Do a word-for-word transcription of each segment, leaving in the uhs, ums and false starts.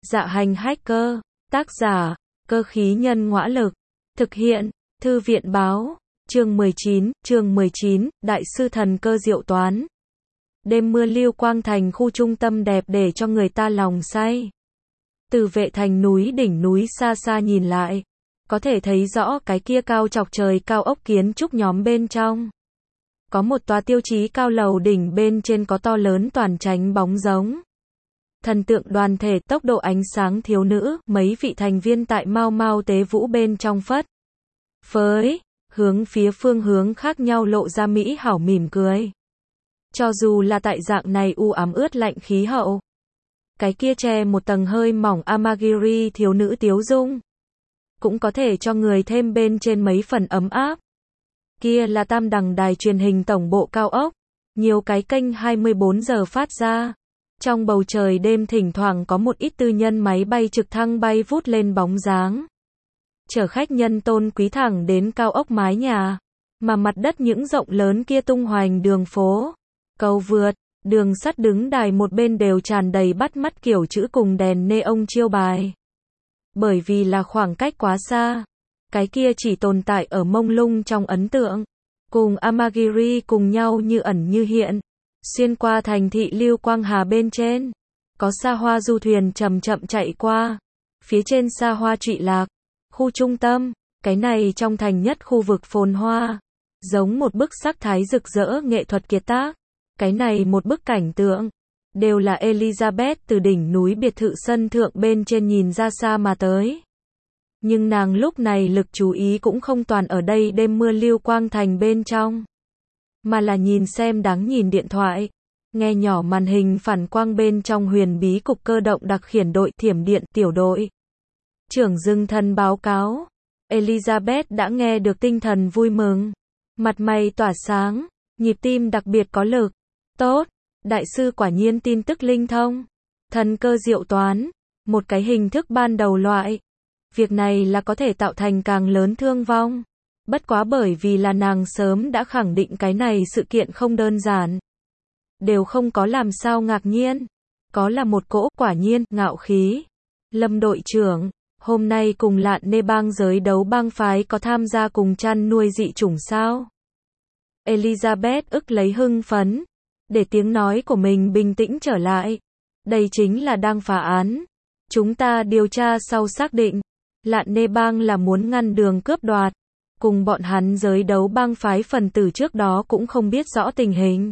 Dạ hành hacker, tác giả, cơ khí nhân ngõa lực, thực hiện, thư viện báo, chương mười chín, chương mười chín, Đại sư thần cơ diệu toán. Đêm mưa Lưu Quang Thành khu trung tâm đẹp để cho người ta lòng say. Từ vệ thành núi đỉnh núi xa xa nhìn lại, có thể thấy rõ cái kia cao chọc trời cao ốc kiến trúc nhóm bên trong. Có một tòa tiêu chí cao lầu đỉnh bên trên có to lớn toàn tránh bóng giống. Thần tượng đoàn thể tốc độ ánh sáng thiếu nữ, mấy vị thành viên tại mau mau tế vũ bên trong phất. Phới, hướng phía phương hướng khác nhau lộ ra mỹ hảo mỉm cười. Cho dù là tại dạng này u ám ướt lạnh khí hậu. Cái kia che một tầng hơi mỏng amagiri thiếu nữ tiếu dung. Cũng có thể cho người thêm bên trên mấy phần ấm áp. Kia là tam đằng đài truyền hình tổng bộ cao ốc. Nhiều cái kênh hai mươi bốn giờ phát ra. Trong bầu trời đêm thỉnh thoảng có một ít tư nhân máy bay trực thăng bay vút lên bóng dáng. Chở khách nhân tôn quý thẳng đến cao ốc mái nhà. Mà mặt đất những rộng lớn kia tung hoành đường phố, cầu vượt, đường sắt đứng đài một bên đều tràn đầy bắt mắt kiểu chữ cùng đèn neon chiêu bài. Bởi vì là khoảng cách quá xa. Cái kia chỉ tồn tại ở mông lung trong ấn tượng. Cùng Amagiri cùng nhau như ẩn như hiện. Xuyên qua thành thị Lưu Quang Hà bên trên. Có xa hoa du thuyền chậm chậm chạy qua. Phía trên xa hoa trụy lạc. Khu trung tâm. Cái này trong thành nhất khu vực phồn hoa. Giống một bức sắc thái rực rỡ nghệ thuật kiệt tác. Cái này một bức cảnh tượng. Đều là Elizabeth từ đỉnh núi biệt thự sân thượng bên trên nhìn ra xa mà tới. Nhưng nàng lúc này lực chú ý cũng không toàn ở đây đêm mưa Lưu Quang Thành bên trong. Mà là nhìn xem đáng nhìn điện thoại. Nghe nhỏ màn hình phản quang bên trong huyền bí cục cơ động đặc khiển đội thiểm điện tiểu đội. Trưởng dưng thần báo cáo. Elizabeth đã nghe được tinh thần vui mừng. Mặt mày tỏa sáng. Nhịp tim đặc biệt có lực. Tốt. Đại sư quả nhiên tin tức linh thông. Thần cơ diệu toán. Một cái hình thức ban đầu loại. Việc này là có thể tạo thành càng lớn thương vong. Bất quá bởi vì là nàng sớm đã khẳng định cái này sự kiện không đơn giản. Đều không có làm sao ngạc nhiên. Có là một cỗ quả nhiên, ngạo khí. Lâm đội trưởng, hôm nay cùng Lạn Nê bang giới đấu bang phái có tham gia cùng chăn nuôi dị chủng sao? Elizabeth ức lấy hưng phấn. Để tiếng nói của mình bình tĩnh trở lại. Đây chính là đang phá án. Chúng ta điều tra sau xác định. Lạn Nê bang là muốn ngăn đường cướp đoạt. Cùng bọn hắn giới đấu bang phái phần tử trước đó cũng không biết rõ tình hình.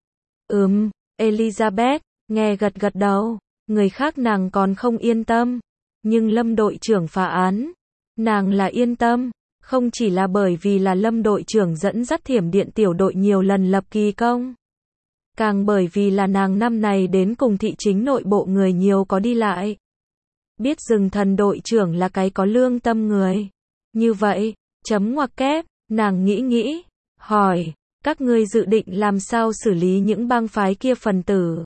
Ừm, Elizabeth, nghe gật gật đầu. Người khác nàng còn không yên tâm. Nhưng Lâm đội trưởng phá án. Nàng là yên tâm. Không chỉ là bởi vì là Lâm đội trưởng dẫn dắt thiểm điện tiểu đội nhiều lần lập kỳ công. Càng bởi vì là nàng năm này đến cùng thị chính nội bộ người nhiều có đi lại. Biết rừng thần đội trưởng là cái có lương tâm người. Như vậy, chấm ngoặc kép, nàng nghĩ nghĩ, hỏi, các ngươi dự định làm sao xử lý những bang phái kia phần tử?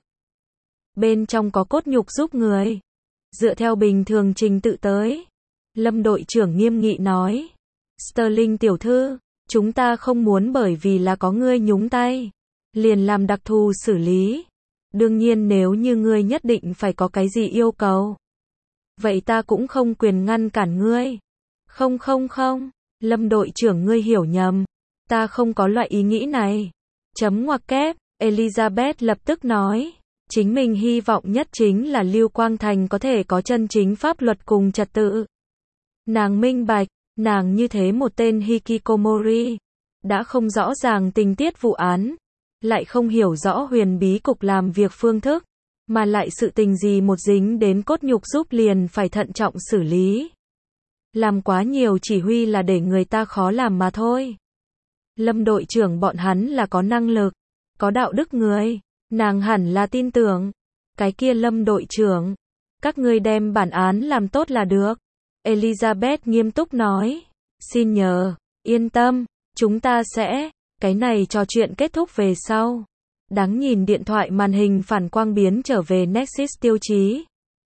Bên trong có cốt nhục giúp người. Dựa theo bình thường trình tự tới. Lâm đội trưởng nghiêm nghị nói. Sterling tiểu thư, chúng ta không muốn bởi vì là có ngươi nhúng tay. Liền làm đặc thù xử lý. Đương nhiên nếu như ngươi nhất định phải có cái gì yêu cầu. Vậy ta cũng không quyền ngăn cản ngươi. Không không không, Lâm đội trưởng ngươi hiểu nhầm. Ta không có loại ý nghĩ này. Chấm ngoặc kép, Elizabeth lập tức nói. Chính mình hy vọng nhất chính là Lưu Quang Thành có thể có chân chính pháp luật cùng trật tự. Nàng minh bạch, nàng như thế một tên hikikomori. Đã không rõ ràng tình tiết vụ án. Lại không hiểu rõ huyền bí cục làm việc phương thức. Mà lại sự tình gì một dính đến cốt nhục giúp liền phải thận trọng xử lý. Làm quá nhiều chỉ huy là để người ta khó làm mà thôi. Lâm đội trưởng bọn hắn là có năng lực, có đạo đức người. Nàng hẳn là tin tưởng. Cái kia Lâm đội trưởng. Các ngươi đem bản án làm tốt là được. Elizabeth nghiêm túc nói. Xin nhờ, yên tâm, chúng ta sẽ. Cái này trò chuyện kết thúc về sau. Đáng nhìn điện thoại màn hình phản quang biến trở về Nexus tiêu chí.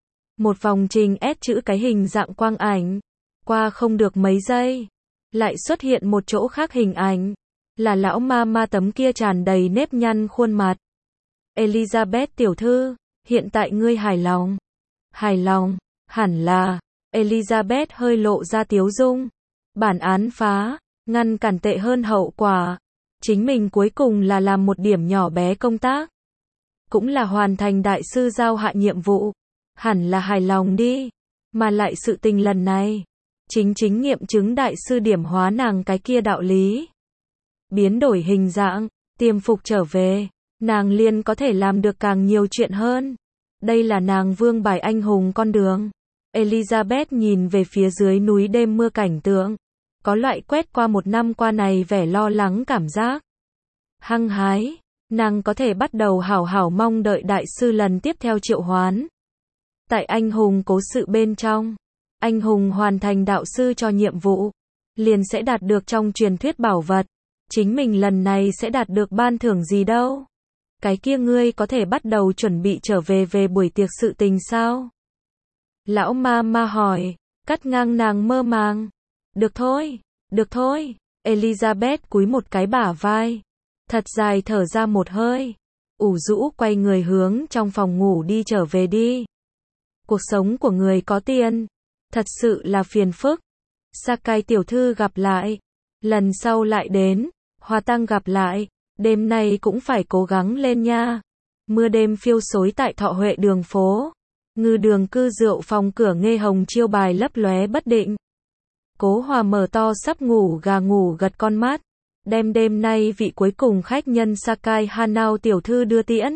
Một vòng trình S chữ cái hình dạng quang ảnh. Qua không được mấy giây. Lại xuất hiện một chỗ khác hình ảnh. Là lão ma ma tấm kia tràn đầy nếp nhăn khuôn mặt. Elizabeth tiểu thư, hiện tại ngươi hài lòng. Hài lòng, Hẳn là, Elizabeth hơi lộ ra tiếu dung. Bản án phá, ngăn cản tệ hơn hậu quả. Chính mình cuối cùng là làm một điểm nhỏ bé công tác. Cũng là hoàn thành đại sư giao hạ nhiệm vụ. Hẳn là hài lòng đi. Mà lại sự tình lần này, chính chính nghiệm chứng đại sư điểm hóa nàng cái kia đạo lý. Biến đổi hình dạng, tiềm phục trở về, nàng liền có thể làm được càng nhiều chuyện hơn. Đây là nàng vương bài anh hùng con đường. Elizabeth nhìn về phía dưới núi đêm mưa cảnh tượng. Có loại quét qua một năm qua này vẻ lo lắng cảm giác. Hăng hái, nàng có thể bắt đầu hảo hảo mong đợi đại sư lần tiếp theo triệu hoán. Tại anh hùng cố sự bên trong, anh hùng hoàn thành đạo sư cho nhiệm vụ, liền sẽ đạt được trong truyền thuyết bảo vật. Chính mình lần này sẽ đạt được ban thưởng gì đâu? Cái kia ngươi có thể bắt đầu chuẩn bị trở về về buổi tiệc sự tình sao? Lão ma ma hỏi, cắt ngang nàng mơ màng. Được thôi, được thôi. Elizabeth cúi một cái bả vai, thật dài thở ra một hơi, ủ rũ quay người hướng trong phòng ngủ đi trở về đi. Cuộc sống của người có tiền, thật sự là phiền phức. Sakai tiểu thư gặp lại, lần sau lại đến. Hoa Tăng gặp lại, đêm nay cũng phải cố gắng lên nha. Mưa đêm phiêu xối tại Thọ Huệ đường phố. Ngư đường cư rượu phòng cửa nghe hồng chiêu bài lấp lóe bất định. Cố Hòa mở to sắp ngủ gà ngủ gật con mắt. Đem đêm nay vị cuối cùng khách nhân Sakai Hanao tiểu thư đưa tiễn.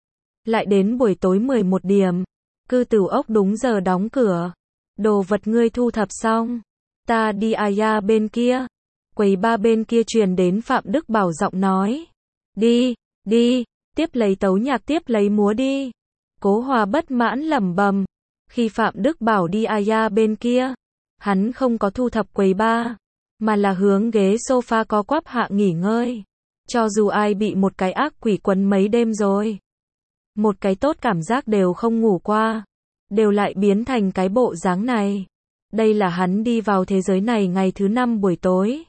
Lại đến buổi tối mười một điểm. Cư tử ốc đúng giờ đóng cửa. Đồ vật ngươi thu thập xong. Ta đi Aya bên kia. Quầy ba bên kia truyền đến Phạm Đức Bảo giọng nói. Đi, đi, tiếp lấy tấu nhạc tiếp lấy múa đi. Cố Hòa bất mãn lẩm bẩm. Khi Phạm Đức Bảo đi Aya bên kia, hắn không có thu thập quầy ba, mà là hướng ghế sofa có quắp hạ nghỉ ngơi. Cho dù ai bị một cái ác quỷ quấn mấy đêm rồi, một cái tốt cảm giác đều không ngủ qua, đều lại biến thành cái bộ dáng này. Đây là hắn đi vào thế giới này ngày thứ năm buổi tối.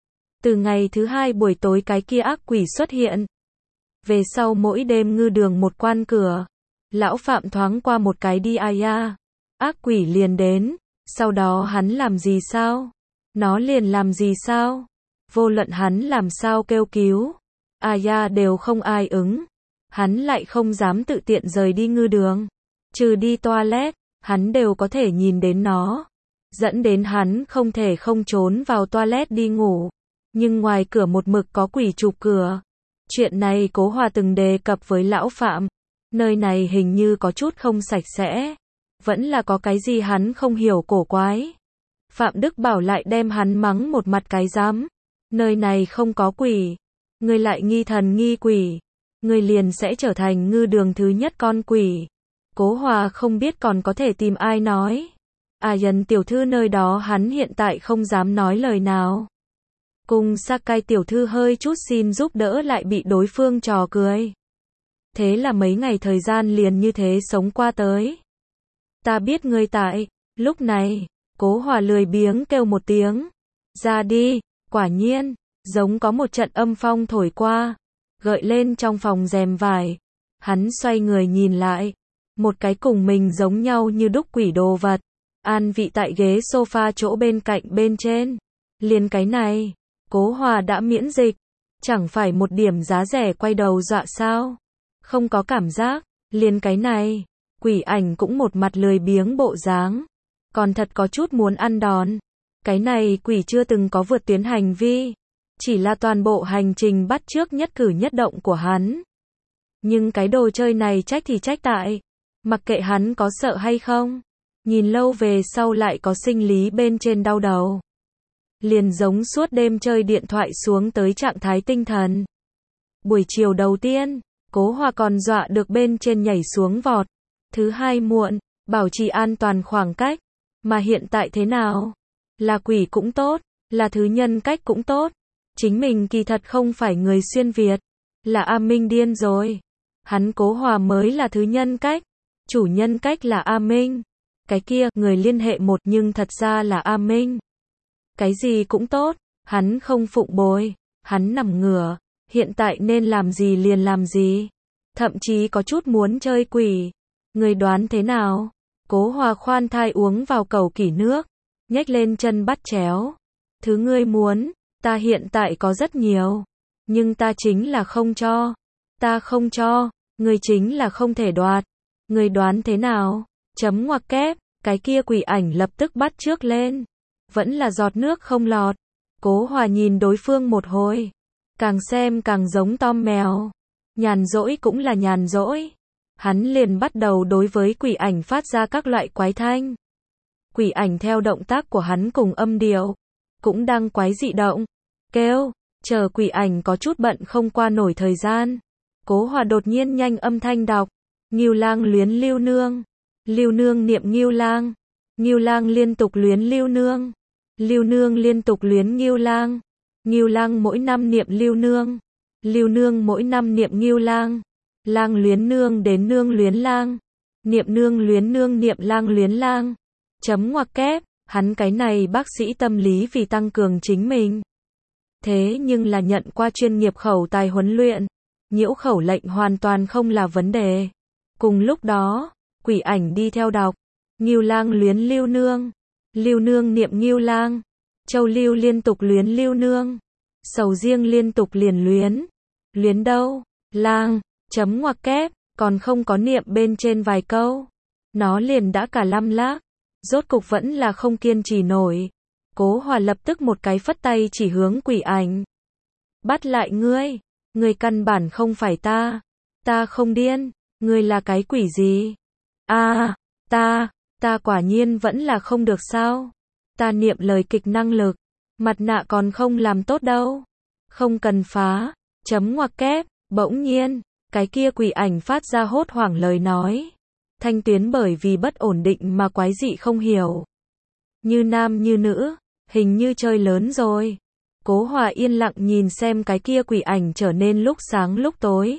Từ ngày thứ hai buổi tối cái kia ác quỷ xuất hiện. Về sau mỗi đêm ngư đường một quan cửa, lão Phạm thoáng qua một cái đi Aya, ác quỷ liền đến. Sau đó hắn làm gì sao? Nó liền làm gì sao? Vô luận hắn làm sao kêu cứu, Aya đều không ai ứng. Hắn lại không dám tự tiện rời đi ngư đường. Trừ đi toilet, hắn đều có thể nhìn đến nó. Dẫn đến hắn không thể không trốn vào toilet đi ngủ. Nhưng ngoài cửa một mực có quỷ chụp cửa. Chuyện này Cố Hòa từng đề cập với lão Phạm. Nơi này hình như có chút không sạch sẽ. Vẫn là có cái gì hắn không hiểu cổ quái. Phạm Đức Bảo lại đem hắn mắng một mặt cái dám. Nơi này không có quỷ. Ngươi lại nghi thần nghi quỷ. Ngươi liền sẽ trở thành ngư đường thứ nhất con quỷ. Cố Hòa không biết còn có thể tìm ai nói. À dần tiểu thư nơi đó hắn hiện tại không dám nói lời nào. Cùng Sakai tiểu thư hơi chút xin giúp đỡ lại bị đối phương trò cười. Thế là mấy ngày thời gian liền như thế sống qua tới. Ta biết ngươi tại, lúc này, Cố Hòa lười biếng kêu một tiếng. Ra đi, quả nhiên, giống có một trận âm phong thổi qua, gợi lên trong phòng rèm vải. Hắn xoay người nhìn lại, một cái cùng mình giống nhau như đúc quỷ đồ vật, an vị tại ghế sofa chỗ bên cạnh bên trên. Liền cái này, Cố Hòa đã miễn dịch, chẳng phải một điểm giá rẻ quay đầu dọa sao? Không có cảm giác, liền cái này, quỷ ảnh cũng một mặt lười biếng bộ dáng, còn thật có chút muốn ăn đòn. Cái này quỷ chưa từng có vượt tuyến hành vi, chỉ là toàn bộ hành trình bắt chước nhất cử nhất động của hắn. Nhưng cái đồ chơi này trách thì trách tại, mặc kệ hắn có sợ hay không, nhìn lâu về sau lại có sinh lý bên trên đau đầu. Liền giống suốt đêm chơi điện thoại xuống tới trạng thái tinh thần. Buổi chiều đầu tiên, Cố Hòa còn dọa được bên trên nhảy xuống vọt. Thứ hai muộn, bảo trì an toàn khoảng cách. Mà hiện tại thế nào? Là quỷ cũng tốt, là thứ nhân cách cũng tốt. Chính mình kỳ thật không phải người xuyên Việt, là A Minh điên rồi. Hắn Cố Hòa mới là thứ nhân cách, chủ nhân cách là A Minh. Cái kia, người liên hệ một nhưng thật ra là A Minh. Cái gì cũng tốt, hắn không phụng bồi, hắn nằm ngửa, hiện tại nên làm gì liền làm gì. Thậm chí có chút muốn chơi quỷ. Người đoán thế nào? Cố Hòa khoan thai uống vào cầu kỷ nước, nhếch lên chân bắt chéo. Thứ ngươi muốn, ta hiện tại có rất nhiều, nhưng ta chính là không cho. Ta không cho, ngươi chính là không thể đoạt. Ngươi đoán thế nào? Chấm ngoặc kép, cái kia quỷ ảnh lập tức bắt chước lên. Vẫn là giọt nước không lọt. Cố Hòa nhìn đối phương một hồi, càng xem càng giống Tom mèo. Nhàn rỗi cũng là nhàn rỗi. Hắn liền bắt đầu đối với quỷ ảnh phát ra các loại quái thanh. Quỷ ảnh theo động tác của hắn cùng âm điệu, cũng đang quái dị động, kêu, chờ quỷ ảnh có chút bận không qua nổi thời gian. Cố Hòa đột nhiên nhanh âm thanh đọc, Ngưu Lang luyến Lưu Nương, Lưu Nương niệm Ngưu Lang, Ngưu Lang liên tục luyến Lưu Nương, Lưu Nương liên tục luyến Ngưu Lang, Ngưu Lang mỗi năm niệm Lưu Nương, Lưu Nương mỗi năm niệm Ngưu Lang, Lang luyến nương đến nương luyến lang, niệm nương luyến nương niệm lang luyến lang. Chấm ngoặc kép, hắn cái này bác sĩ tâm lý vì tăng cường chính mình. Thế nhưng là nhận qua chuyên nghiệp khẩu tài huấn luyện, nhiễu khẩu lệnh hoàn toàn không là vấn đề. Cùng lúc đó, quỷ ảnh đi theo đọc, Ngưu Lang luyến Lưu Nương, Lưu Nương niệm Ngưu Lang, Châu Lưu liên tục luyến Lưu Nương, Sầu Riêng liên tục liền luyến. Luyến đâu? Lang. Chấm ngoặc kép, còn không có niệm bên trên vài câu. Nó liền đã cả lăm lác. Rốt cục vẫn là không kiên trì nổi. Cố Hòa lập tức một cái phất tay chỉ hướng quỷ ảnh. Bắt lại ngươi. Ngươi căn bản không phải ta. Ta không điên. Ngươi là cái quỷ gì? À, ta, ta quả nhiên vẫn là không được sao. Ta niệm lời kịch năng lực. Mặt nạ còn không làm tốt đâu. Không cần phá. Chấm ngoặc kép, bỗng nhiên. Cái kia quỷ ảnh phát ra hốt hoảng lời nói. Thanh tuyến bởi vì bất ổn định mà quái dị không hiểu. Như nam như nữ, hình như chơi lớn rồi. Cố Hòa yên lặng nhìn xem cái kia quỷ ảnh trở nên lúc sáng lúc tối.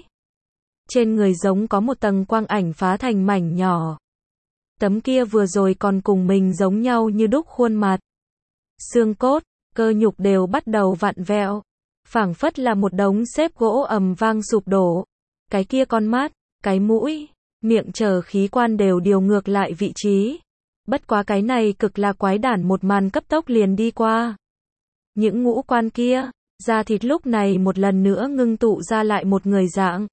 Trên người giống có một tầng quang ảnh phá thành mảnh nhỏ. Tấm kia vừa rồi còn cùng mình giống nhau như đúc khuôn mặt. Xương cốt, cơ nhục đều bắt đầu vặn vẹo. Phảng phất là một đống xếp gỗ ầm vang sụp đổ. Cái kia con mắt, cái mũi, miệng chờ khí quan đều điều ngược lại vị trí. Bất quá cái này cực là quái đản một màn cấp tốc liền đi qua. Những ngũ quan kia, da thịt lúc này một lần nữa ngưng tụ ra lại một người dạng.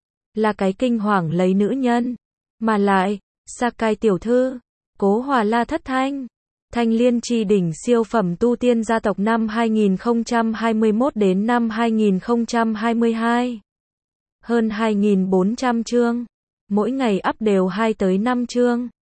Là cái kinh hoàng lấy nữ nhân. Mà lại, Sakai tiểu thư, Cố Hòa La thất thanh. Thanh Liên Chi đỉnh siêu phẩm tu tiên gia tộc năm hai nghìn không trăm hai mươi mốt đến năm hai nghìn không trăm hai mươi hai. Hơn hai nghìn bốn trăm chương. Mỗi ngày up đều hai tới năm chương.